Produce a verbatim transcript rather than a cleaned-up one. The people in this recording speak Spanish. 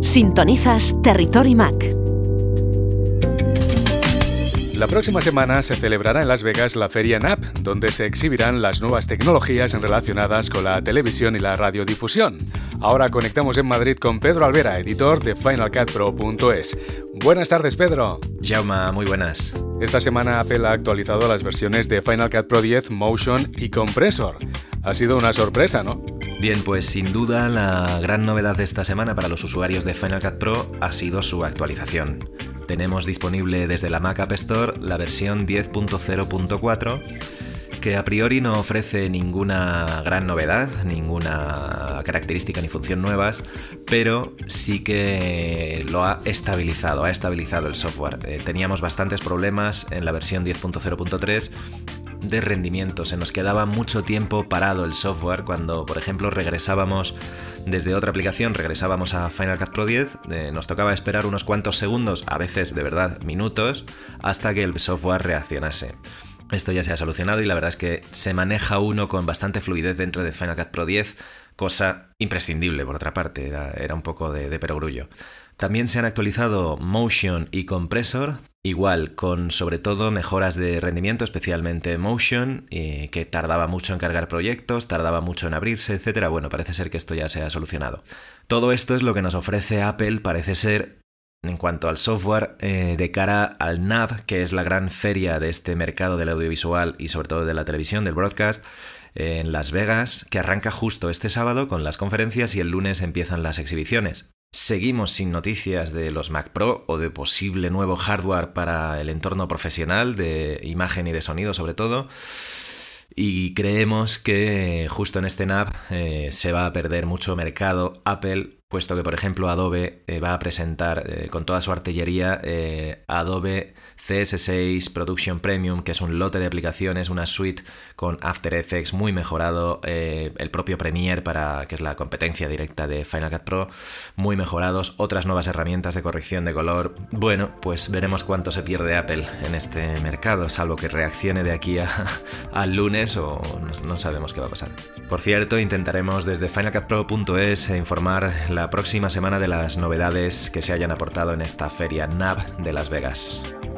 Sintonizas Territory Mac. La próxima semana se celebrará en Las Vegas la Feria N A B, donde se exhibirán las nuevas tecnologías relacionadas con la televisión y la radiodifusión. Ahora conectamos en Madrid con Pedro Alvera, editor de Final Cut Pro punto es. Buenas tardes, Pedro. Jaume, muy buenas. Esta semana Apple ha actualizado las versiones de Final Cut Pro diez, Motion y Compressor. Ha sido una sorpresa, ¿no? Bien, pues sin duda la gran novedad de esta semana para los usuarios de Final Cut Pro ha sido su actualización. Tenemos disponible desde la Mac App Store la versión diez punto cero punto cuatro, que a priori no ofrece ninguna gran novedad, ninguna característica ni función nuevas, pero sí que lo ha estabilizado, ha estabilizado el software. Eh, teníamos bastantes problemas en la versión diez punto cero punto tres de rendimiento, se nos quedaba mucho tiempo parado el software cuando, por ejemplo, regresábamos desde otra aplicación, regresábamos a Final Cut Pro diez, eh, nos tocaba esperar unos cuantos segundos, a veces de verdad minutos, hasta que el software reaccionase. Esto ya se ha solucionado y la verdad es que se maneja uno con bastante fluidez dentro de Final Cut Pro diez, cosa imprescindible por otra parte, era, era un poco de, de perogrullo. También se han actualizado Motion y Compressor, igual con sobre todo mejoras de rendimiento, especialmente Motion, eh, que tardaba mucho en cargar proyectos, tardaba mucho en abrirse, etcétera. Bueno, parece ser que esto ya se ha solucionado. Todo esto es lo que nos ofrece Apple, parece ser, en cuanto al software, eh, de cara al N A B, que es la gran feria de este mercado del audiovisual y sobre todo de la televisión, del broadcast, eh, en Las Vegas, que arranca justo este sábado con las conferencias y el lunes empiezan las exhibiciones. Seguimos sin noticias de los Mac Pro o de posible nuevo hardware para el entorno profesional, de imagen y de sonido sobre todo. Y creemos que justo en este N A B eh, se va a perder mucho mercado Apple, puesto que, por ejemplo, Adobe eh, va a presentar eh, con toda su artillería eh, Adobe C S seis Production Premium, que es un lote de aplicaciones, una suite con After Effects muy mejorado, eh, el propio Premiere, para, que es la competencia directa de Final Cut Pro, muy mejorados, otras nuevas herramientas de corrección de color. Bueno, pues veremos cuánto se pierde Apple en este mercado, salvo que reaccione de aquí a, al lunes o no, no sabemos qué va a pasar. Por cierto, intentaremos desde Final Cut Pro punto es informar la próxima semana de las novedades que se hayan aportado en esta feria N A B de Las Vegas.